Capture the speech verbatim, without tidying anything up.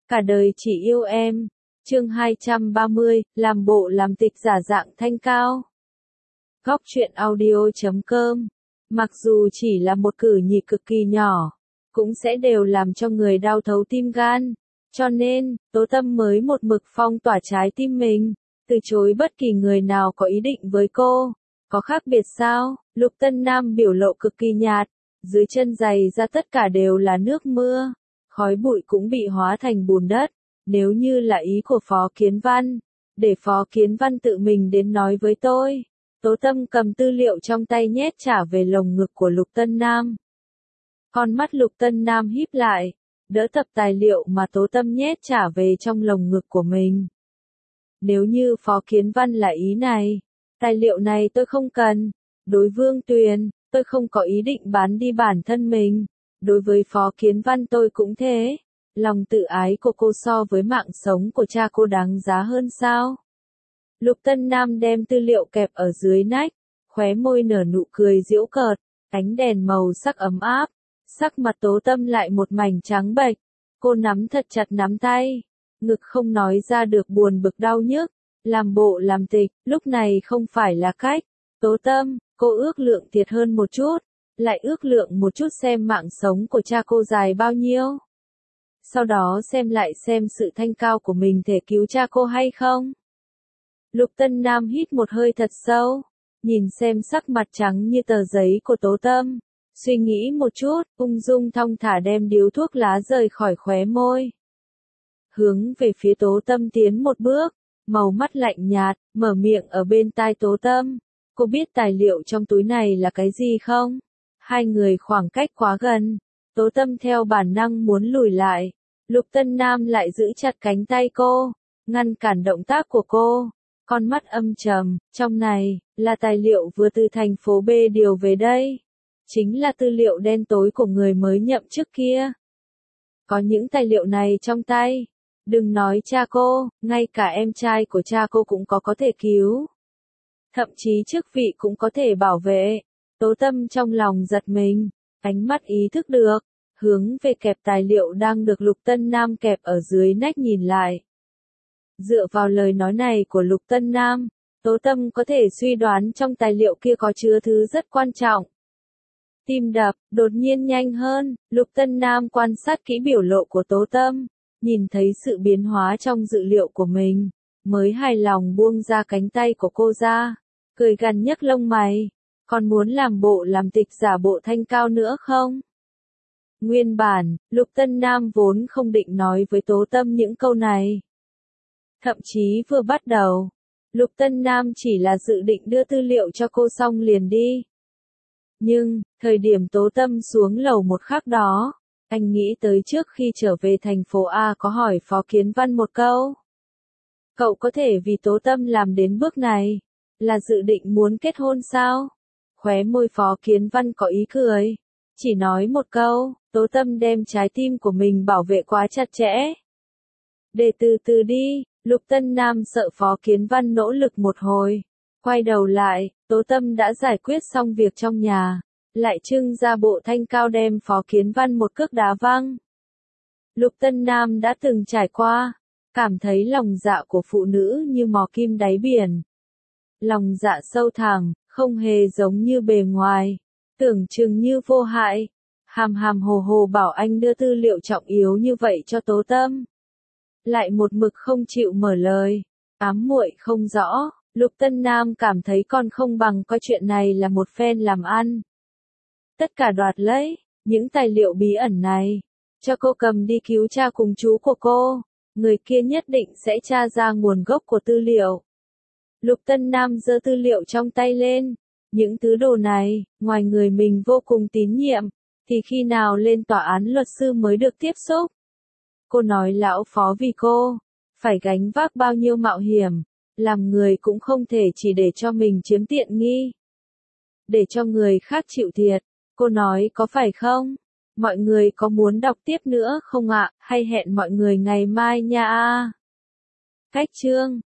Cả đời chỉ yêu em. Chương hai trăm ba mươi, làm bộ làm tịch giả dạng thanh cao. Góc truyện audio chấm com. Mặc dù chỉ là một cử nhị cực kỳ nhỏ, cũng sẽ đều làm cho người đau thấu tim gan. Cho nên, Tố Tâm mới một mực phong tỏa trái tim mình, từ chối bất kỳ người nào có ý định với cô. Có khác biệt sao? Lục Tân Nam biểu lộ cực kỳ nhạt, dưới chân giày ra tất cả đều là nước mưa, khói bụi cũng bị hóa thành bùn đất. Nếu như là ý của Phó Kiến Văn, để Phó Kiến Văn tự mình đến nói với tôi. Tố Tâm cầm tư liệu trong tay nhét trả về lồng ngực của Lục Tân Nam. Con mắt Lục Tân Nam híp lại, đỡ tập tài liệu mà Tố Tâm nhét trả về trong lồng ngực của mình. Nếu như Phó Kiến Văn là ý này, tài liệu này tôi không cần. Đối Vương Tuyền, tôi không có ý định bán đi bản thân mình. Đối với Phó Kiến Văn tôi cũng thế. Lòng tự ái của cô so với mạng sống của cha cô đáng giá hơn sao? Lục Tân Nam đem tư liệu kẹp ở dưới nách, khóe môi nở nụ cười giễu cợt, ánh đèn màu sắc ấm áp, sắc mặt Tố Tâm lại một mảnh trắng bệch. Cô nắm thật chặt nắm tay, ngực không nói ra được buồn bực đau nhức, làm bộ làm tịch, lúc này không phải là cách. Tố Tâm, cô ước lượng thiệt hơn một chút, lại ước lượng một chút xem mạng sống của cha cô dài bao nhiêu. Sau đó xem lại xem sự thanh cao của mình thể cứu cha cô hay không. Lục Tân Nam hít một hơi thật sâu, nhìn xem sắc mặt trắng như tờ giấy của Tố Tâm, suy nghĩ một chút, ung dung thong thả đem điếu thuốc lá rời khỏi khóe môi. Hướng về phía Tố Tâm tiến một bước, màu mắt lạnh nhạt, mở miệng ở bên tai Tố Tâm. Cô biết tài liệu trong túi này là cái gì không? Hai người khoảng cách quá gần, Tố Tâm theo bản năng muốn lùi lại. Lục Tân Nam lại giữ chặt cánh tay cô, ngăn cản động tác của cô. Con mắt âm trầm, trong này, là tài liệu vừa từ thành phố B điều về đây. Chính là tư liệu đen tối của người mới nhậm chức kia. Có những tài liệu này trong tay. Đừng nói cha cô, ngay cả em trai của cha cô cũng có có thể cứu. Thậm chí chức vị cũng có thể bảo vệ. Tố Tâm trong lòng giật mình, ánh mắt ý thức được, hướng về kẹp tài liệu đang được Lục Tân Nam kẹp ở dưới nách nhìn lại. Dựa vào lời nói này của Lục Tân Nam, Tố Tâm có thể suy đoán trong tài liệu kia có chứa thứ rất quan trọng. Tim đập, đột nhiên nhanh hơn, Lục Tân Nam quan sát kỹ biểu lộ của Tố Tâm, nhìn thấy sự biến hóa trong dự liệu của mình, mới hài lòng buông ra cánh tay của cô ra, cười gằn nhấc lông mày, còn muốn làm bộ làm tịch giả bộ thanh cao nữa không? Nguyên bản, Lục Tân Nam vốn không định nói với Tố Tâm những câu này. Thậm chí vừa bắt đầu, Lục Tân Nam chỉ là dự định đưa tư liệu cho cô xong liền đi. Nhưng, thời điểm Tố Tâm xuống lầu một khắc đó, anh nghĩ tới trước khi trở về thành phố A có hỏi Phó Kiến Văn một câu. Cậu có thể vì Tố Tâm làm đến bước này, là dự định muốn kết hôn sao? Khóe môi Phó Kiến Văn có ý cười, chỉ nói một câu, Tố Tâm đem trái tim của mình bảo vệ quá chặt chẽ. Để từ từ đi, Lục Tân Nam sợ Phó Kiến Văn nỗ lực một hồi. Quay đầu lại, Tố Tâm đã giải quyết xong việc trong nhà, lại trưng ra bộ thanh cao đem Phó Kiến Văn một cước đá văng. Lục Tân Nam đã từng trải qua, cảm thấy lòng dạ của phụ nữ như mò kim đáy biển. Lòng dạ sâu thẳm, không hề giống như bề ngoài, tưởng chừng như vô hại. Hàm hàm hồ hồ bảo anh đưa tư liệu trọng yếu như vậy cho Tố Tâm. Lại một mực không chịu mở lời, ám muội không rõ, Lục Tân Nam cảm thấy còn không bằng coi chuyện này là một phen làm ăn. Tất cả đoạt lấy, những tài liệu bí ẩn này, cho cô cầm đi cứu cha cùng chú của cô, người kia nhất định sẽ tra ra nguồn gốc của tư liệu. Lục Tân Nam giơ tư liệu trong tay lên, những thứ đồ này, ngoài người mình vô cùng tín nhiệm, thì khi nào lên tòa án luật sư mới được tiếp xúc. Cô nói lão Phó vì cô, phải gánh vác bao nhiêu mạo hiểm, làm người cũng không thể chỉ để cho mình chiếm tiện nghi. Để cho người khác chịu thiệt, cô nói có phải không? Mọi người có muốn đọc tiếp nữa không ạ, hay hẹn mọi người ngày mai nha a. Cách chương